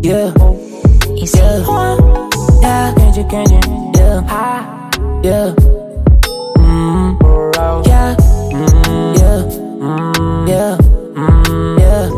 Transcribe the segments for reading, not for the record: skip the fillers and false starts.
yeah. Yeah, candy, yeah, yeah. Yeah, yeah, yeah,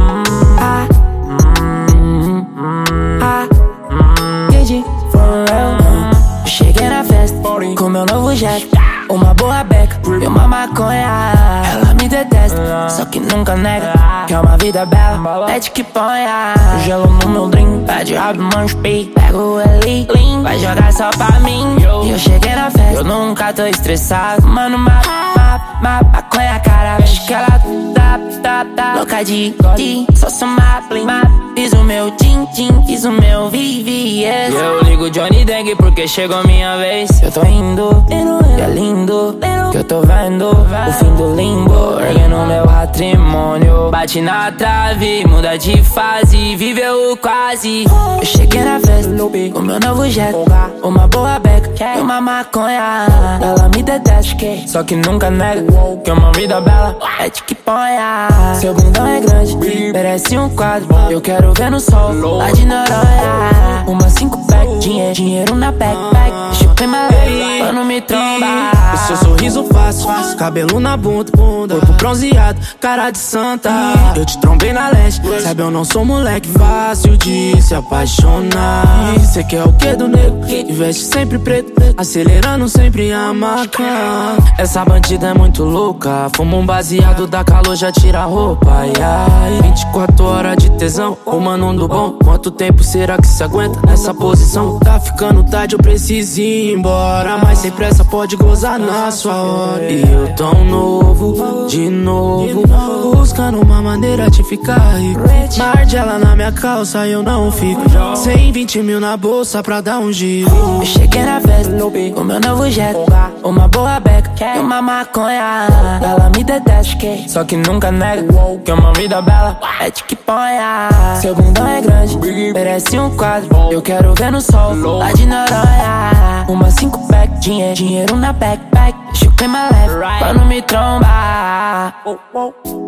Candy, for real. Cheguei na festa com meu novo jack, uma boa beca e uma maconha. Ela me detesta, só que nunca nega que é uma vida bela, pede que ponha gelo no meu drink, pede rabo, manjo pei. Pego o Eli, vai jogar só pra mim. E eu cheguei na festa, eu nunca tô estressado. Mano, maconha, cara, acho que ela tá louca de só somar bling, fiz o meu tim, fiz o meu vivi, yes. E eu ligo Johnny Deng porque chegou minha vez. Eu tô indo, e é lindo que eu tô vendo o fim do limbo, erguendo meu patrimônio. Bate na trave, muda de fase, viveu quase. Eu cheguei na festa com meu novo jet, uma boa beca e uma maconha. Ela me detesta, só que nunca nega que é uma vida bela, pede que ponha. Seu bundão é grande, merece um quadro. Eu quero ver no sol, lá de Noronha. Uma 5-pack, dinheiro na backpack. Chupei my leve, pra não me trombar. O seu sorriso fácil, cabelo na bunda, corpo bronzeado, cara de santa. Eu te trombei na leste, sabe eu não sou moleque fácil de se apaixonar. Cê quer o que do nego, que veste sempre preto, acelerando sempre a maca. Essa bandida é muito louca, fuma um baseado, dá calor, já tira a roupa. Ai, ai. 24 horas de tesão, o mano do bom. Quanto tempo será que se aguenta nessa posição? Tá ficando tarde, eu preciso ir embora, mas sem pressa pode gozar na sua hora. E eu tão novo, de novo, buscando uma maneira de ficar rico. Margela na minha calça, eu não fico. 120 mil na bolsa pra dar um giro. Eu cheguei na festa com meu novo jet, uma boa beca e uma maconha. Ela me detesta, só que nunca nega que é uma vida bela, pede que ponha. Seu bundão é grande, merece um quadro. Eu quero ver no sol, lá de Noronha. Uma 5-pack, dinheiro na backpack. Chupei my leve, pra não me trombar.